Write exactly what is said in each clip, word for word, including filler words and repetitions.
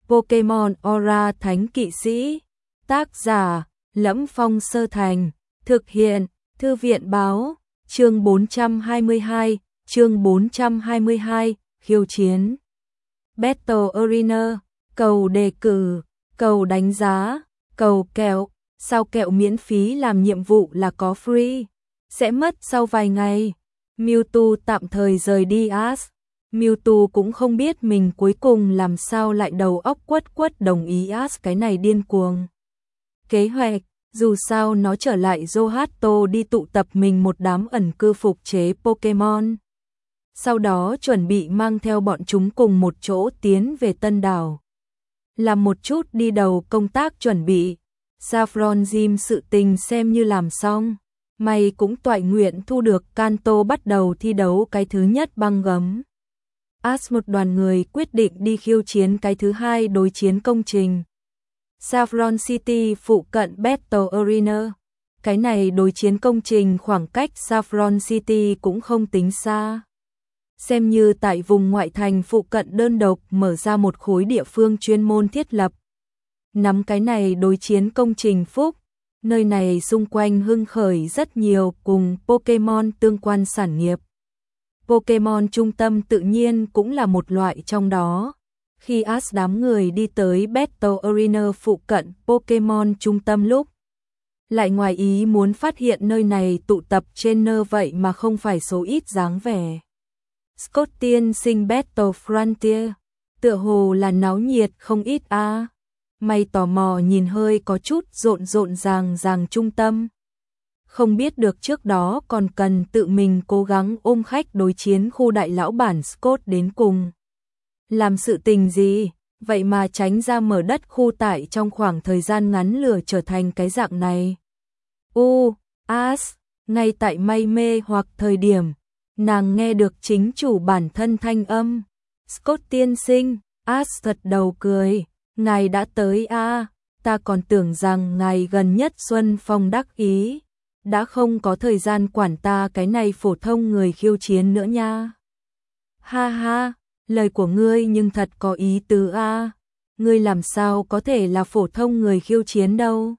Pokemon Aura Thánh Kỵ Sĩ. Tác giả: Lẫm Phong Sơ Thành. Thực hiện: Thư viện báo. Chương bốn trăm hai mươi hai, chương bốn trăm hai mươi hai, khiêu chiến. Battle Arena, cầu đề cử, cầu đánh giá, cầu kẹo, sao kẹo miễn phí làm nhiệm vụ là có free, sẽ mất sau vài ngày. Mewtwo tạm thời rời đi Ash. Mewtwo cũng không biết mình cuối cùng làm sao lại đầu óc quất quất đồng ý Ash cái này điên cuồng kế hoạch, dù sao nó trở lại Johto đi tụ tập mình một đám ẩn cư phục chế Pokemon. Sau đó chuẩn bị mang theo bọn chúng cùng một chỗ tiến về Tân Đảo. Làm một chút đi đầu công tác chuẩn bị, Saffron Gym sự tình xem như làm xong. May cũng toại nguyện thu được Kanto bắt đầu thi đấu cái thứ nhất băng gấm. Ash một đoàn người quyết định đi khiêu chiến cái thứ hai đối chiến công trình. Saffron City phụ cận Battle Arena. Cái này đối chiến công trình khoảng cách Saffron City cũng không tính xa. Xem như tại vùng ngoại thành phụ cận đơn độc mở ra một khối địa phương chuyên môn thiết lập. Nắm cái này đối chiến công trình phúc, nơi này xung quanh hưng khởi rất nhiều cùng Pokemon tương quan sản nghiệp. Pokemon trung tâm tự nhiên cũng là một loại trong đó. Khi Ash đám người đi tới Battle Arena phụ cận Pokemon trung tâm lúc, lại ngoài ý muốn phát hiện nơi này tụ tập trainer vậy mà không phải số ít dáng vẻ. Scott tiên sinh Battle Frontier, tựa hồ là náo nhiệt không ít a. À. Mày tò mò nhìn hơi có chút rộn rộn ràng ràng trung tâm. Không biết được trước đó còn cần tự mình cố gắng ôm khách đối chiến khu đại lão bản Scott đến cùng. Làm sự tình gì, vậy mà tránh ra mở đất khu tại trong khoảng thời gian ngắn lửa trở thành cái dạng này. U, Ash, ngay tại mây mê hoặc thời điểm, nàng nghe được chính chủ bản thân thanh âm. Scott tiên sinh, Ash thật đầu cười, ngài đã tới a, à, ta còn tưởng rằng ngài gần nhất xuân phong đắc ý, đã không có thời gian quản ta cái này phổ thông người khiêu chiến nữa nha. Ha ha, lời của ngươi nhưng thật có ý tứ a, à. Ngươi làm sao có thể là phổ thông người khiêu chiến đâu.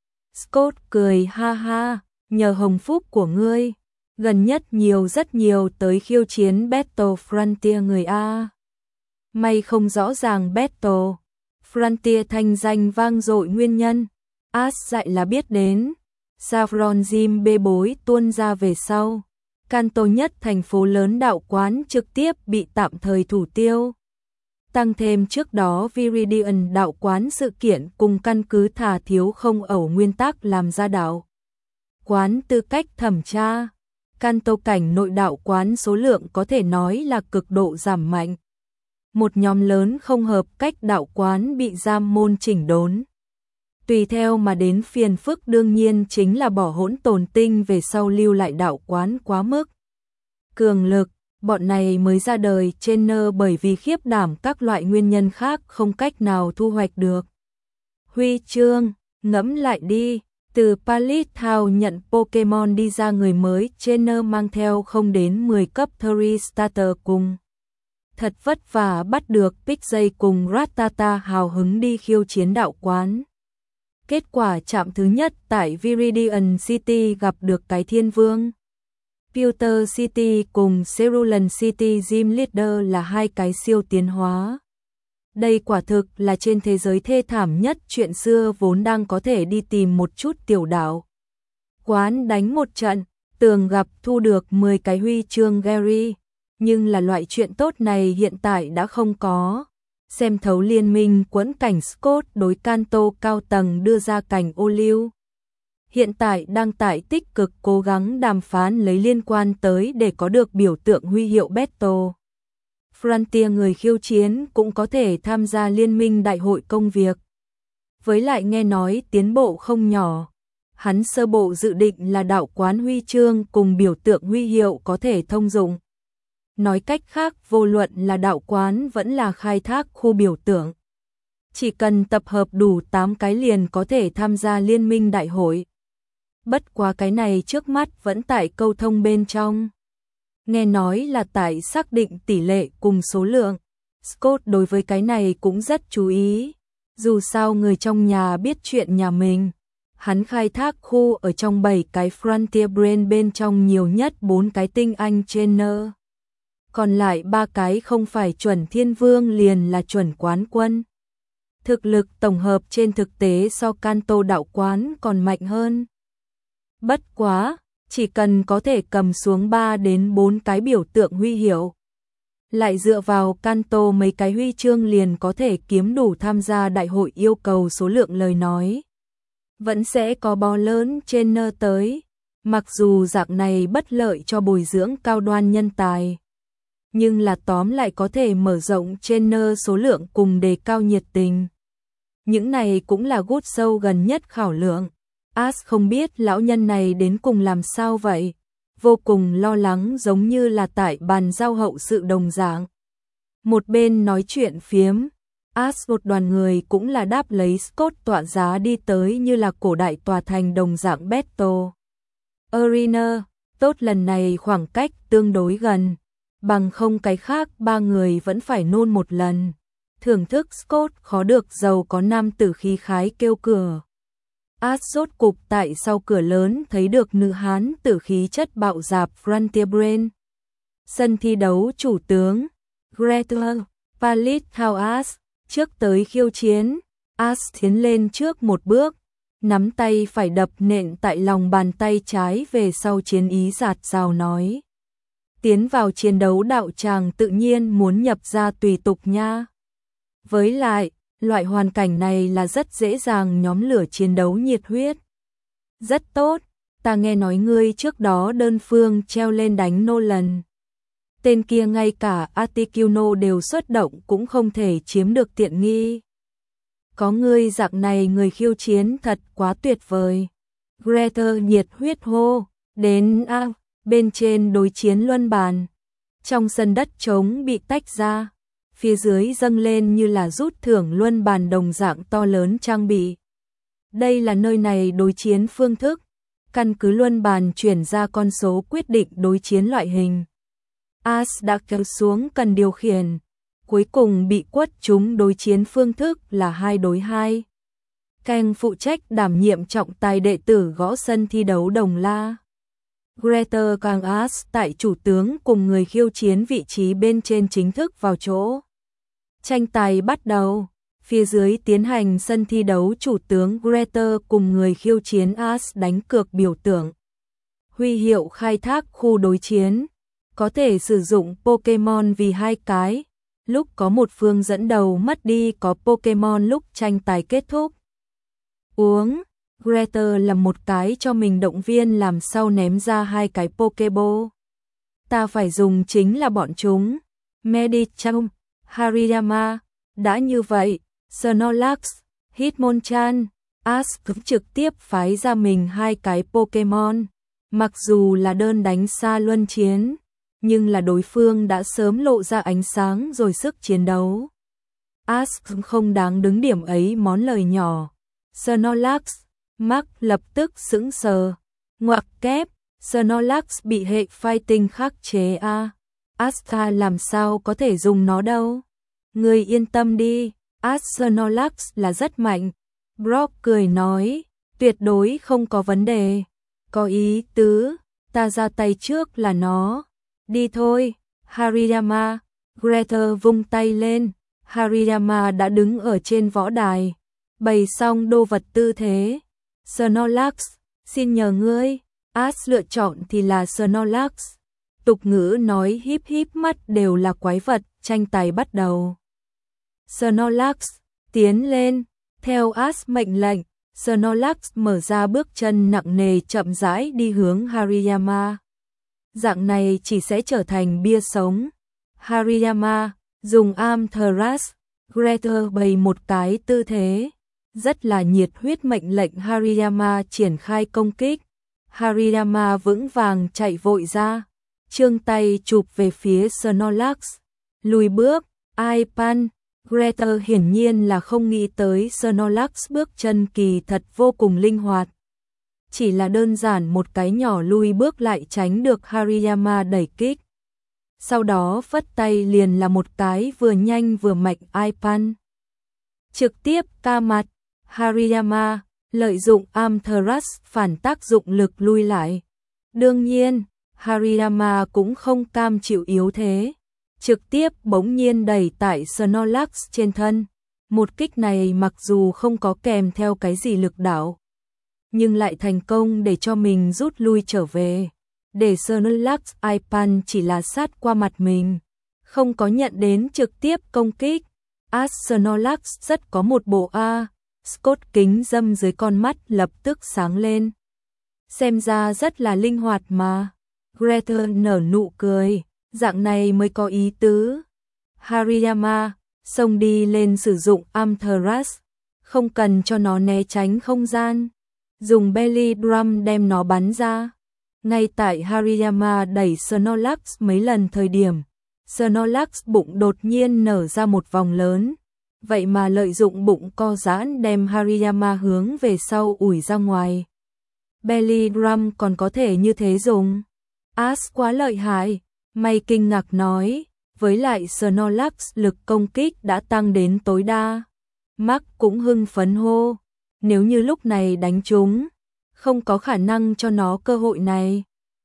Scott cười ha ha, nhờ hồng phúc của ngươi, gần nhất nhiều rất nhiều tới khiêu chiến Battle Frontier người a. May không rõ ràng Battle Frontier thanh danh vang dội nguyên nhân, Ash dạy là biết đến. Saffron Gym bê bối tuôn ra về sau, Kanto nhất thành phố lớn đạo quán trực tiếp bị tạm thời thủ tiêu. Tăng thêm trước đó Viridian đạo quán sự kiện cùng căn cứ thả thiếu không ẩu nguyên tắc làm ra đạo quán tư cách thẩm tra. Kanto cảnh nội đạo quán số lượng có thể nói là cực độ giảm mạnh. Một nhóm lớn không hợp cách đạo quán bị giam môn chỉnh đốn. Tùy theo mà đến phiền phức đương nhiên chính là bỏ hỗn tồn tinh về sau lưu lại đạo quán quá mức cường lực, bọn này mới ra đời trainer bởi vì khiếp đảm các loại nguyên nhân khác không cách nào thu hoạch được huy chương. Ngẫm lại đi, từ Pallet Town nhận Pokemon đi ra người mới trainer mang theo không đến mười cấp Three Starter cùng thật vất vả bắt được Pixie cùng Rattata hào hứng đi khiêu chiến đạo quán. Kết quả chạm thứ nhất tại Viridian City gặp được cái thiên vương. Pewter City cùng Cerulean City Gym Leader là hai cái siêu tiến hóa. Đây quả thực là trên thế giới thê thảm nhất chuyện xưa vốn đang có thể đi tìm một chút tiểu đảo quán đánh một trận, tường gặp thu được mười cái huy chương Gary. Nhưng là loại chuyện tốt này hiện tại đã không có. Xem thấu liên minh quẫn cảnh Scott đối Kanto cao tầng đưa ra cảnh ô liu. Hiện tại đang tại tích cực cố gắng đàm phán lấy liên quan tới để có được biểu tượng huy hiệu Battle Frontier người khiêu chiến cũng có thể tham gia liên minh đại hội công việc. Với lại nghe nói tiến bộ không nhỏ. Hắn sơ bộ dự định là đạo quán huy chương cùng biểu tượng huy hiệu có thể thông dụng. Nói cách khác vô luận là đạo quán vẫn là khai thác khu biểu tượng. Chỉ cần tập hợp đủ tám cái liền có thể tham gia liên minh đại hội. Bất quá cái này trước mắt vẫn tại câu thông bên trong. Nghe nói là tại xác định tỷ lệ cùng số lượng. Scott đối với cái này cũng rất chú ý. Dù sao người trong nhà biết chuyện nhà mình. Hắn khai thác khu ở trong bảy cái Frontier Brand bên trong nhiều nhất bốn cái tinh anh trainer. Còn lại ba cái không phải chuẩn thiên vương liền là chuẩn quán quân. Thực lực tổng hợp trên thực tế so Kanto đạo quán còn mạnh hơn. Bất quá, chỉ cần có thể cầm xuống ba đến bốn cái biểu tượng huy hiệu. Lại dựa vào Kanto mấy cái huy chương liền có thể kiếm đủ tham gia đại hội yêu cầu số lượng lời nói. Vẫn sẽ có bó lớn trainer tới, mặc dù dạng này bất lợi cho bồi dưỡng cao đoan nhân tài. Nhưng là tóm lại có thể mở rộng trainer số lượng cùng đề cao nhiệt tình. Những này cũng là gút sâu gần nhất khảo lượng. Ash không biết lão nhân này đến cùng làm sao vậy. Vô cùng lo lắng giống như là tại bàn giao hậu sự đồng dạng. Một bên nói chuyện phiếm, Ash một đoàn người cũng là đáp lấy Scott tọa giá đi tới như là cổ đại tòa thành đồng dạng Battle Arena. Tốt lần này khoảng cách tương đối gần, bằng không cái khác ba người vẫn phải nôn một lần. Thưởng thức Scott khó được giàu có nam tử khí khái kêu cửa. Ash rốt cục tại sau cửa lớn thấy được nữ hán tử khí chất bạo dạp Frontier Brand. Sân thi đấu chủ tướng Gretel Palitao Ash trước tới khiêu chiến. Ash tiến lên trước một bước, nắm tay phải đập nện tại lòng bàn tay trái về sau, chiến ý giạt rào nói: tiến vào chiến đấu đạo tràng tự nhiên muốn nhập ra tùy tục nha. Với lại, loại hoàn cảnh này là rất dễ dàng nhóm lửa chiến đấu nhiệt huyết. Rất tốt, ta nghe nói ngươi trước đó đơn phương treo lên đánh Nolan. Tên kia ngay cả Articuno đều xuất động cũng không thể chiếm được tiện nghi. Có ngươi dạng này người khiêu chiến thật quá tuyệt vời. Gretel nhiệt huyết hô, đến a, bên trên đối chiến luân bàn. Trong sân đất trống bị tách ra, phía dưới dâng lên như là rút thưởng luân bàn đồng dạng to lớn trang bị. Đây là nơi này đối chiến phương thức, căn cứ luân bàn chuyển ra con số quyết định đối chiến loại hình. Ash đã kéo xuống cần điều khiển, cuối cùng bị quất trúng đối chiến phương thức là hai đối hai. Kang phụ trách đảm nhiệm trọng tài đệ tử gõ sân thi đấu đồng la. Gretel càng Ash tại chủ tướng cùng người khiêu chiến vị trí bên trên chính thức vào chỗ. Tranh tài bắt đầu, phía dưới tiến hành sân thi đấu chủ tướng Gretel cùng người khiêu chiến Ash đánh cược biểu tượng. Huy hiệu khai thác khu đối chiến, có thể sử dụng Pokemon vì hai cái, lúc có một phương dẫn đầu mất đi có Pokemon lúc tranh tài kết thúc. Uống, Gretel làm một cái cho mình động viên làm sau ném ra hai cái Pokeball. Ta phải dùng chính là bọn chúng. Medicham, Hariyama, đã như vậy, Snorlax, Hitmonchan, Ash cũng trực tiếp phái ra mình hai cái Pokemon. Mặc dù là đơn đánh xa luân chiến, nhưng là đối phương đã sớm lộ ra ánh sáng rồi sức chiến đấu. Ash cũng không đáng đứng điểm ấy món lời nhỏ. Snorlax, Mark lập tức sững sờ. Ngoặc kép, Snorlax bị hệ fighting khắc chế a. À. Asta làm sao có thể dùng nó đâu. Người yên tâm đi, Ash Snorlax là rất mạnh. Brock cười nói, tuyệt đối không có vấn đề. Có ý tứ, ta ra tay trước là nó. Đi thôi, Hariyama. Gretel vung tay lên. Hariyama đã đứng ở trên võ đài, bày xong đồ vật tư thế. Snorlax, xin nhờ ngươi. Ash lựa chọn thì là Snorlax. Tục ngữ nói híp híp mắt đều là quái vật. Tranh tài bắt đầu. Snorlax, tiến lên. Theo Ash mệnh lệnh, Snorlax mở ra bước chân nặng nề chậm rãi đi hướng Hariyama. Dạng này chỉ sẽ trở thành bia sống. Hariyama, dùng Arm Thrust. Gretel bày một cái tư thế. Rất là nhiệt huyết mệnh lệnh Hariyama triển khai công kích. Hariyama vững vàng chạy vội ra. Trương tay chụp về phía Snorlax. Lùi bước, ai pan. Gretel hiển nhiên là không nghĩ tới Snorlax bước chân kỳ thật vô cùng linh hoạt. Chỉ là đơn giản một cái nhỏ lùi bước lại tránh được Hariyama đẩy kích. sau đó phất tay liền là một cái vừa nhanh vừa mạnh Ipan. Trực tiếp ca mặt, Hariyama lợi dụng Amaterasu phản tác dụng lực lui lại. Đương nhiên, Hariyama cũng không cam chịu yếu thế, trực tiếp bỗng nhiên đẩy tại Snorlax trên thân. Một kích này mặc dù không có kèm theo cái gì lực đạo, nhưng lại thành công để cho mình rút lui trở về, để Snorlax Ipan chỉ là sát qua mặt mình, không có nhận đến trực tiếp công kích. As Snorlax rất có một bộ A, Scott kính dâm dưới con mắt lập tức sáng lên. Xem ra rất là linh hoạt mà. Greta nở nụ cười, dạng này mới có ý tứ. Hariyama xông đi lên sử dụng Amaterasu, không cần cho nó né tránh không gian, dùng belly drum đem nó bắn ra. Ngay tại Hariyama đẩy Snorlax mấy lần thời điểm, Snorlax bụng đột nhiên nở ra một vòng lớn, vậy mà lợi dụng bụng co giãn đem Hariyama hướng về sau ủi ra ngoài. Belly drum còn có thể như thế dùng. As quá lợi hại, May kinh ngạc nói, với lại Snorlax lực công kích đã tăng đến tối đa. Mark cũng hưng phấn hô, nếu như lúc này đánh trúng, không có khả năng cho nó cơ hội này.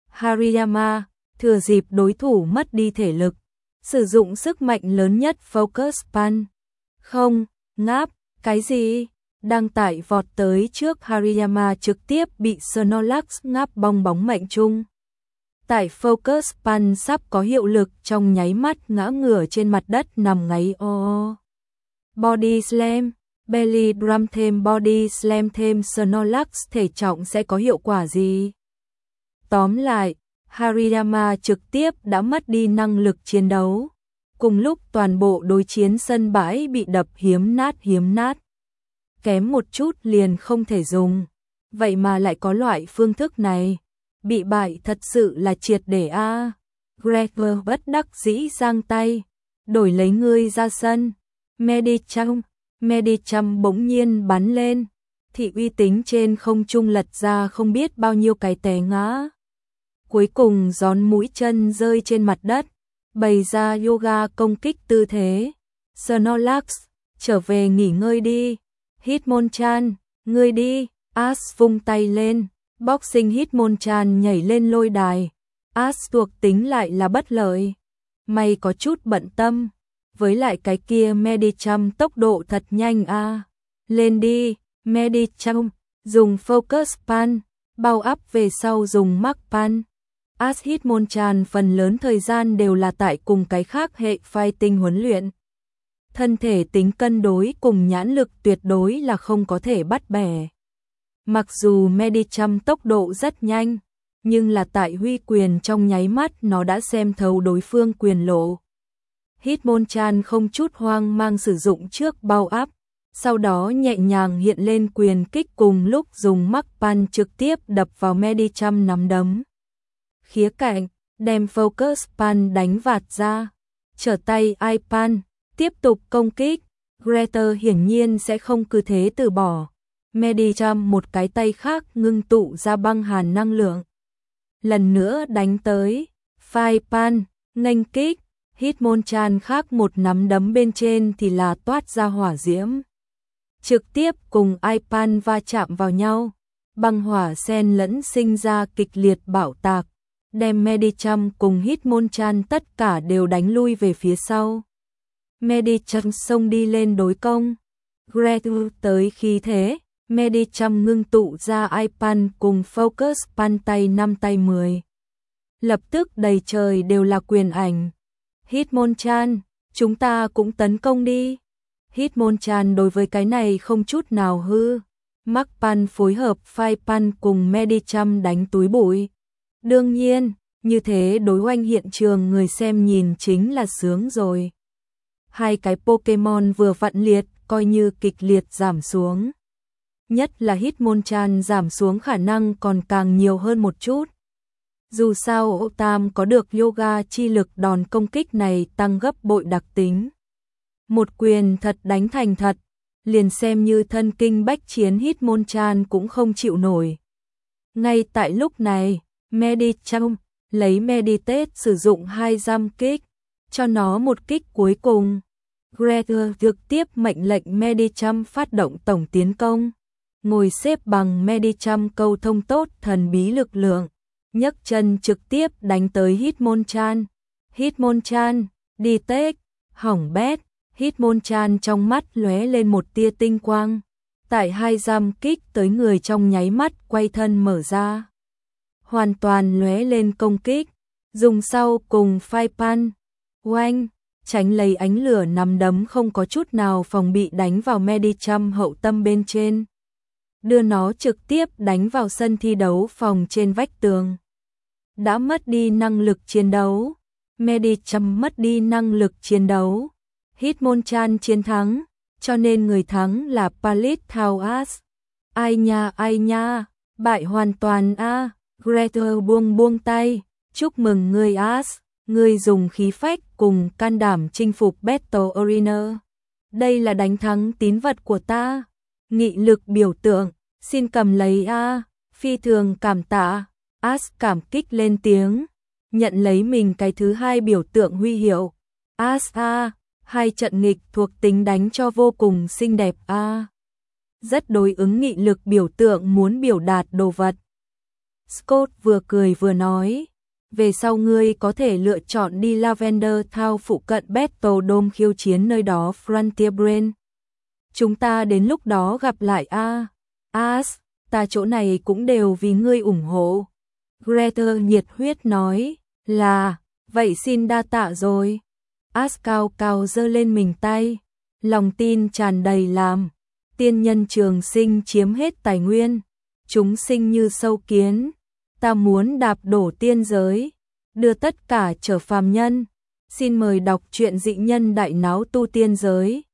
Hariyama thừa dịp đối thủ mất đi thể lực, sử dụng sức mạnh lớn nhất Focus Punch. Không, ngáp, cái gì? Đang tải vọt tới trước Hariyama trực tiếp bị Snorlax ngáp bong bóng mệnh trung. Tải Focus Punch sắp có hiệu lực trong nháy mắt ngã ngửa trên mặt đất nằm ngáy o. Body Slam, Belly Drum thêm Body Slam thêm Snorlax thể trọng sẽ có hiệu quả gì? Tóm lại, Hariyama trực tiếp đã mất đi năng lực chiến đấu. Cùng lúc toàn bộ đối chiến sân bãi bị đập hiếm nát hiếm nát. Kém một chút liền không thể dùng. Vậy mà lại có loại phương thức này. Bị bại thật sự là triệt để a. À. Gregor bất đắc dĩ giang tay. Đổi lấy ngươi ra sân. Medicham, Medicham bỗng nhiên bắn lên. Thị uy tín trên không trung lật ra không biết bao nhiêu cái té ngã. Cuối cùng gión mũi chân rơi trên mặt đất. Bày ra yoga công kích tư thế. Snorlax, trở về nghỉ ngơi đi. Hitmonchan, ngươi đi. As vung tay lên. Boxing Hitmonchan nhảy lên lôi đài. As thuộc tính lại là bất lợi. Mày có chút bận tâm. Với lại cái kia Medicham tốc độ thật nhanh a. À. Lên đi, Medicham, dùng Focus Punch, bao áp về sau dùng Mark Punch. As Hitmonchan phần lớn thời gian đều là tại cùng cái khác hệ fighting huấn luyện. Thân thể tính cân đối cùng nhãn lực tuyệt đối là không có thể bắt bẻ. Mặc dù Medicham tốc độ rất nhanh, nhưng là tại huy quyền trong nháy mắt nó đã xem thấu đối phương quyền lộ. Hitmonchan không chút hoang mang sử dụng trước bao áp, sau đó nhẹ nhàng hiện lên quyền kích cùng lúc dùng Mark Punch trực tiếp đập vào Medicham nắm đấm. Khía cạnh, đem Focus Punch đánh vạt ra, trở tay Ipan, tiếp tục công kích. Greta hiển nhiên sẽ không cứ thế từ bỏ. Medicham một cái tay khác ngưng tụ ra băng hàn năng lượng. Lần nữa đánh tới, Ipan, nghênh kích, Hitmonchan khác một nắm đấm bên trên thì là toát ra hỏa diễm. Trực tiếp cùng Ipan va chạm vào nhau, băng hỏa xen lẫn sinh ra kịch liệt bạo tạc. Đem Medicham cùng Hitmonchan tất cả đều đánh lui về phía sau. Medicham xông đi lên đối công. Gretu tới khi thế, Medicham ngưng tụ ra Ipan cùng Focus Punch tay năm tay mười. Lập tức đầy trời đều là quyền ảnh. Hitmonchan, chúng ta cũng tấn công đi. Hitmonchan đối với cái này không chút nào hư. Mark Punch phối hợp Fire Punch cùng Medicham đánh túi bụi. Đương nhiên, như thế đối oanh hiện trường người xem nhìn chính là sướng rồi. Hai cái Pokemon vừa vặn liệt, coi như kịch liệt giảm xuống. Nhất là Hitmonchan giảm xuống khả năng còn càng nhiều hơn một chút. Dù sao Otam có được yoga chi lực đòn công kích này tăng gấp bội đặc tính. Một quyền thật đánh thành thật, liền xem như thân kinh bách chiến Hitmonchan cũng không chịu nổi. Ngay tại lúc này, Medicham lấy Meditate sử dụng hai giam kích, cho nó một kích cuối cùng. Gregor trực tiếp mệnh lệnh Medicham phát động tổng tiến công, ngồi xếp bằng Medicham câu thông tốt thần bí lực lượng, nhấc chân trực tiếp đánh tới Hitmonchan. Hitmonchan, đi tếch, hỏng bét, Hitmonchan trong mắt lóe lên một tia tinh quang, tại hai giam kích tới người trong nháy mắt quay thân mở ra, hoàn toàn lóe lên công kích, dùng sau cùng phai pan, oanh, tránh lấy ánh lửa nắm đấm không có chút nào phòng bị đánh vào Medicham hậu tâm bên trên, đưa nó trực tiếp đánh vào sân thi đấu phòng trên vách tường. Đã mất đi năng lực chiến đấu, Medicham mất đi năng lực chiến đấu, Hitmonchan chiến thắng, cho nên người thắng là Palithauas. Ai nha ai nha, bại hoàn toàn a. À. Gregor buông buông tay, chúc mừng ngươi As, ngươi dùng khí phách cùng can đảm chinh phục Battle Arena. Đây là đánh thắng tín vật của ta. Nghị lực biểu tượng, xin cầm lấy a. À. Phi thường cảm tạ. As cảm kích lên tiếng, nhận lấy mình cái thứ hai biểu tượng huy hiệu. As a, à, hai trận nghịch thuộc tính đánh cho vô cùng xinh đẹp a. À. Rất đối ứng nghị lực biểu tượng muốn biểu đạt đồ vật. Scott vừa cười vừa nói, về sau ngươi có thể lựa chọn đi Lavender Town phụ cận Battle Dome khiêu chiến nơi đó Frontier Brain. Chúng ta đến lúc đó gặp lại a. À. As, ta chỗ này cũng đều vì ngươi ủng hộ. Gregor nhiệt huyết nói, là, vậy xin đa tạ rồi. As cao cao giơ lên mình tay, lòng tin tràn đầy làm, tiên nhân trường sinh chiếm hết tài nguyên, chúng sinh như sâu kiến, ta muốn đạp đổ tiên giới, đưa tất cả trở phàm nhân. Xin mời đọc truyện Dị Nhân Đại Náo Tu Tiên Giới.